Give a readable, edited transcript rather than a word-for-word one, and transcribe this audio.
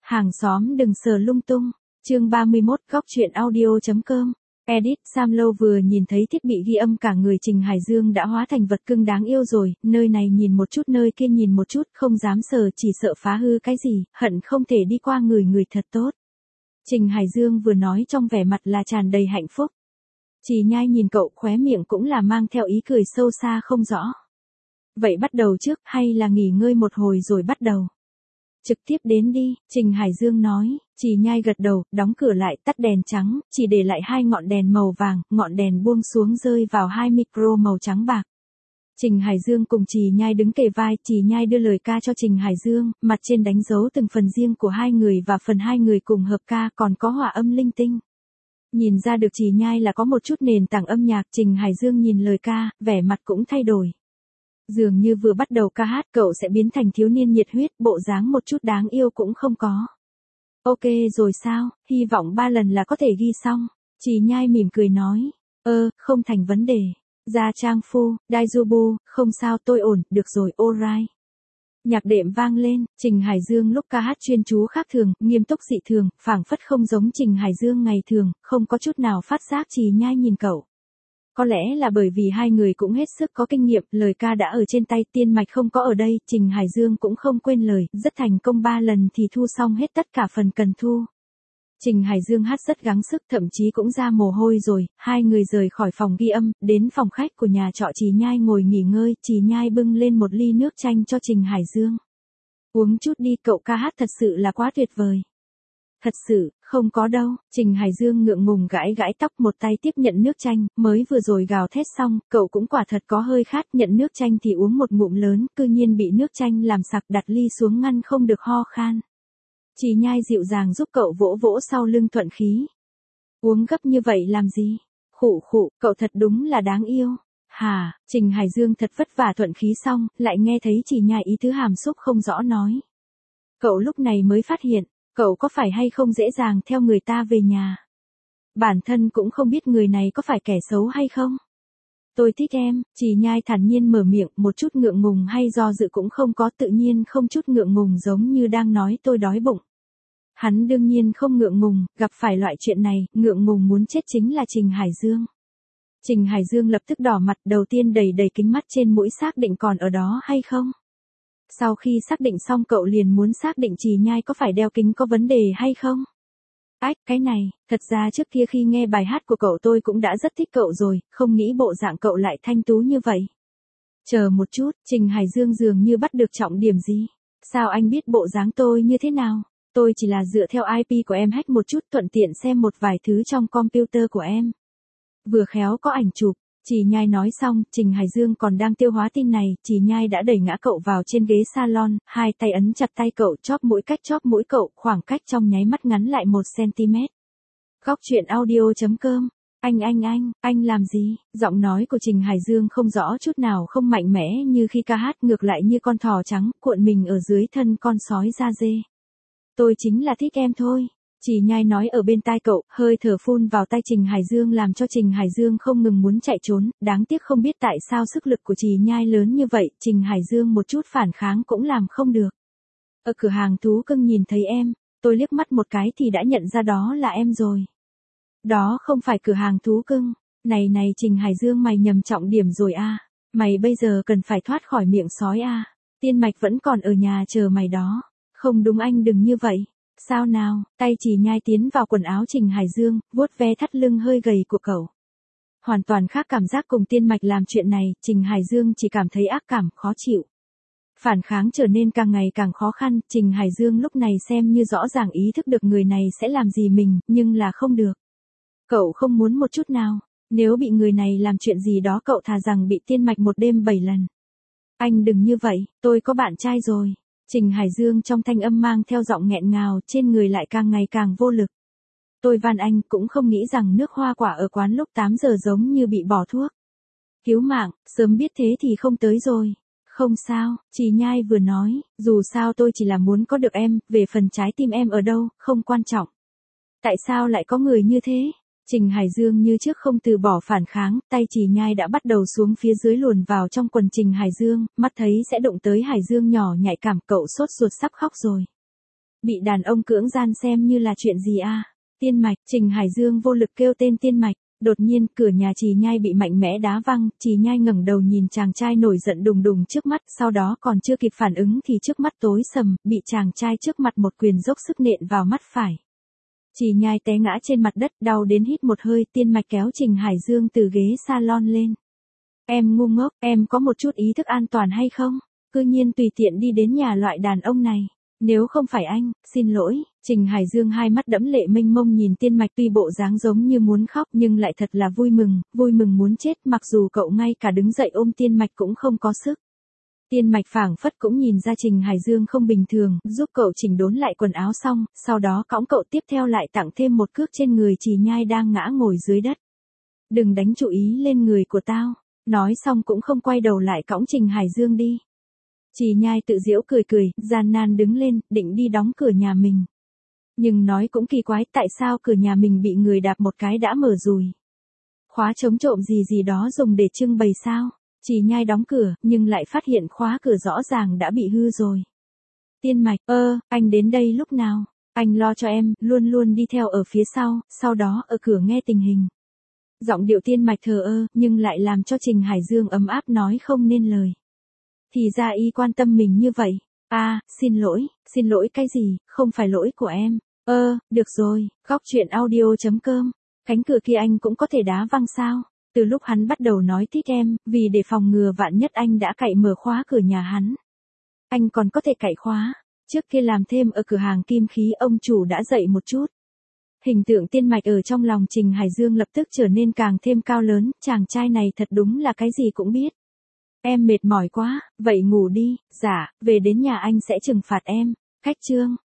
Hàng xóm đừng sờ lung tung. Chương 31, góc truyện audio.com. Edit, Sam Lâu vừa nhìn thấy thiết bị ghi âm cả người Trình Hải Dương đã hóa thành vật cưng đáng yêu rồi, nơi này nhìn một chút nơi kia nhìn một chút, không dám sờ chỉ sợ phá hư cái gì, hận không thể đi qua người thật tốt. Trình Hải Dương vừa nói trong vẻ mặt là tràn đầy hạnh phúc. Chỉ Nhai nhìn cậu khóe miệng cũng là mang theo ý cười sâu xa không rõ. Vậy bắt đầu trước hay là nghỉ ngơi một hồi rồi bắt đầu? Trực tiếp đến đi, Trình Hải Dương nói. Chỉ Nhai gật đầu, đóng cửa lại, tắt đèn trắng, chỉ để lại 2 ngọn đèn màu vàng, ngọn đèn buông xuống rơi vào 2 micro màu trắng bạc. Trình Hải Dương cùng Chỉ Nhai đứng kề vai, Chỉ Nhai đưa lời ca cho Trình Hải Dương, mặt trên đánh dấu từng phần riêng của hai người và phần hai người cùng hợp ca còn có hòa âm linh tinh. Nhìn ra được Chỉ Nhai là có một chút nền tảng âm nhạc, Trình Hải Dương nhìn lời ca, vẻ mặt cũng thay đổi. Dường như vừa bắt đầu ca hát cậu sẽ biến thành thiếu niên nhiệt huyết, bộ dáng một chút đáng yêu cũng không có. Ok rồi sao, hy vọng 3 lần là có thể ghi xong. Chỉ Nhai mỉm cười nói. Không thành vấn đề. Gia Trang Phu, Daijubu, không sao tôi ổn, được rồi, alright. Nhạc đệm vang lên, Trình Hải Dương lúc ca hát chuyên chú khác thường, nghiêm túc dị thường, phảng phất không giống Trình Hải Dương ngày thường, không có chút nào phát giác. Chỉ Nhai nhìn cậu. Có lẽ là bởi vì hai người cũng hết sức có kinh nghiệm, lời ca đã ở trên tay, tiên mạch không có ở đây, Trình Hải Dương cũng không quên lời, rất thành công 3 lần thì thu xong hết tất cả phần cần thu. Trình Hải Dương hát rất gắng sức, thậm chí cũng ra mồ hôi rồi, hai người rời khỏi phòng ghi âm, đến phòng khách của nhà trọ Chỉ Nhai ngồi nghỉ ngơi, Chỉ Nhai bưng lên một ly nước chanh cho Trình Hải Dương. Uống chút đi, cậu ca hát thật sự là quá tuyệt vời. Thật sự, không có đâu, Trình Hải Dương ngượng ngùng gãi gãi tóc, một tay tiếp nhận nước chanh, mới vừa rồi gào thét xong, cậu cũng quả thật có hơi khát, nhận nước chanh thì uống một ngụm lớn, cư nhiên bị nước chanh làm sặc, đặt ly xuống ngăn không được ho khan. Chỉ Nhai dịu dàng giúp cậu vỗ vỗ sau lưng thuận khí. Uống gấp như vậy làm gì? Khụ khụ, cậu thật đúng là đáng yêu. Hà, Trình Hải Dương thật vất vả thuận khí xong, lại nghe thấy Chỉ Nhai ý tứ hàm xúc không rõ nói. Cậu lúc này mới phát hiện. Cậu có phải hay không dễ dàng theo người ta về nhà? Bản thân cũng không biết người này có phải kẻ xấu hay không? Tôi thích em, Chỉ Nhai thản nhiên mở miệng, một chút ngượng ngùng hay do dự cũng không có, tự nhiên không chút ngượng ngùng giống như đang nói tôi đói bụng. Hắn đương nhiên không ngượng ngùng, gặp phải loại chuyện này, ngượng ngùng muốn chết chính là Trình Hải Dương. Trình Hải Dương lập tức đỏ mặt, đầu tiên đầy kính mắt trên mũi xác định còn ở đó hay không? Sau khi xác định xong cậu liền muốn xác định Chỉ Nhai có phải đeo kính có vấn đề hay không? Cái này, thật ra trước kia khi nghe bài hát của cậu tôi cũng đã rất thích cậu rồi, không nghĩ bộ dạng cậu lại thanh tú như vậy. Chờ một chút, Trình Hải Dương dường như bắt được trọng điểm gì? Sao anh biết bộ dáng tôi như thế nào? Tôi chỉ là dựa theo IP của em hack một chút, thuận tiện xem một vài thứ trong computer của em. Vừa khéo có ảnh chụp. Chỉ Nhai nói xong, Trình Hải Dương còn đang tiêu hóa tin này, Chỉ Nhai đã đẩy ngã cậu vào trên ghế salon, hai tay ấn chặt tay cậu, chóp mũi cậu, khoảng cách trong nháy mắt ngắn lại 1 cm. Góc truyện audio.com. Anh làm gì? Giọng nói của Trình Hải Dương không rõ chút nào, không mạnh mẽ như khi ca hát, ngược lại như con thỏ trắng, cuộn mình ở dưới thân con sói da dê. Tôi chính là thích em thôi. Chỉ Nhai nói ở bên tai cậu, hơi thở phun vào tai Trình Hải Dương làm cho Trình Hải Dương không ngừng muốn chạy trốn, đáng tiếc không biết tại sao sức lực của Chỉ Nhai lớn như vậy, Trình Hải Dương một chút phản kháng cũng làm không được. Ở cửa hàng thú cưng nhìn thấy em, tôi liếc mắt một cái thì đã nhận ra đó là em rồi. Đó không phải cửa hàng thú cưng, này Trình Hải Dương mày nhầm trọng điểm rồi à, mày bây giờ cần phải thoát khỏi miệng sói à, tiên mạch vẫn còn ở nhà chờ mày đó, không đúng anh đừng như vậy. Sao nào, tay Chỉ Nhai tiến vào quần áo Trình Hải Dương, vuốt ve thắt lưng hơi gầy của cậu. Hoàn toàn khác cảm giác cùng tiên mạch làm chuyện này, Trình Hải Dương chỉ cảm thấy ác cảm, khó chịu. Phản kháng trở nên càng ngày càng khó khăn, Trình Hải Dương lúc này xem như rõ ràng ý thức được người này sẽ làm gì mình, nhưng là không được. Cậu không muốn một chút nào, nếu bị người này làm chuyện gì đó cậu thà rằng bị tiên mạch một đêm 7 lần. Anh đừng như vậy, tôi có bạn trai rồi. Trình Hải Dương trong thanh âm mang theo giọng nghẹn ngào, trên người lại càng ngày càng vô lực. Tôi van anh cũng không nghĩ rằng nước hoa quả ở quán lúc 8 giờ giống như bị bỏ thuốc. Cứu mạng, sớm biết thế thì không tới rồi. Không sao, Chỉ Nhai vừa nói, dù sao tôi chỉ là muốn có được em, về phần trái tim em ở đâu, không quan trọng. Tại sao lại có người như thế? Trình Hải Dương như trước không từ bỏ phản kháng, tay Chỉ Nhai đã bắt đầu xuống phía dưới luồn vào trong quần Trình Hải Dương, mắt thấy sẽ đụng tới Hải Dương nhỏ nhạy cảm, cậu sốt ruột sắp khóc rồi. Bị đàn ông cưỡng gian xem như là chuyện gì à? Tiên Mạch, Trình Hải Dương vô lực kêu tên Tiên Mạch. Đột nhiên, cửa nhà Trì Nhai bị mạnh mẽ đá văng, Trì Nhai ngẩng đầu nhìn chàng trai nổi giận đùng đùng trước mắt, sau đó còn chưa kịp phản ứng thì trước mắt tối sầm, bị chàng trai trước mặt một quyền dốc sức nện vào mắt phải. Trì Nhai té ngã trên mặt đất, đau đến hít một hơi. Tiên Mạch kéo Trình Hải Dương từ ghế salon lên. Em ngu ngốc, em có một chút ý thức an toàn hay không? Cư nhiên tùy tiện đi đến nhà loại đàn ông này. Nếu không phải anh, xin lỗi. Trình Hải Dương hai mắt đẫm lệ mênh mông nhìn Tiên Mạch, tuy bộ dáng giống như muốn khóc nhưng lại thật là vui mừng muốn chết, mặc dù cậu ngay cả đứng dậy ôm Tiên Mạch cũng không có sức. Tiên Mạch phảng phất cũng nhìn ra Trình Hải Dương không bình thường, giúp cậu chỉnh đốn lại quần áo xong, sau đó cõng cậu tiếp theo lại tặng thêm một cước trên người Trì Nhai đang ngã ngồi dưới đất. Đừng đánh chú ý lên người của tao. Nói xong cũng không quay đầu lại cõng Trình Hải Dương đi. Trì Nhai tự giễu cười, gian nan đứng lên, định đi đóng cửa nhà mình. Nhưng nói cũng kỳ quái, tại sao cửa nhà mình bị người đạp một cái đã mở rùi? Khóa chống trộm gì đó dùng để trưng bày sao? Trì Nhai đóng cửa, nhưng lại phát hiện khóa cửa rõ ràng đã bị hư rồi. Tiên Mạch, anh đến đây lúc nào? Anh lo cho em, luôn luôn đi theo ở phía sau đó ở cửa nghe tình hình. Giọng điệu Tiên Mạch thờ ơ, nhưng lại làm cho Trình Hải Dương ấm áp nói không nên lời. Thì ra y quan tâm mình như vậy. Xin lỗi cái gì, không phải lỗi của em. Được rồi, góc chuyện audio.com. Cánh cửa kia anh cũng có thể đá văng sao? Từ lúc hắn bắt đầu nói thích em, vì để phòng ngừa vạn nhất anh đã cậy mở khóa cửa nhà hắn. Anh còn có thể cậy khóa. Trước kia làm thêm ở cửa hàng kim khí, ông chủ đã dạy một chút. Hình tượng Tiên Mạch ở trong lòng Trình Hải Dương lập tức trở nên càng thêm cao lớn, chàng trai này thật đúng là cái gì cũng biết. Em mệt mỏi quá, vậy ngủ đi. Dạ, về đến nhà anh sẽ trừng phạt em. Khách trương.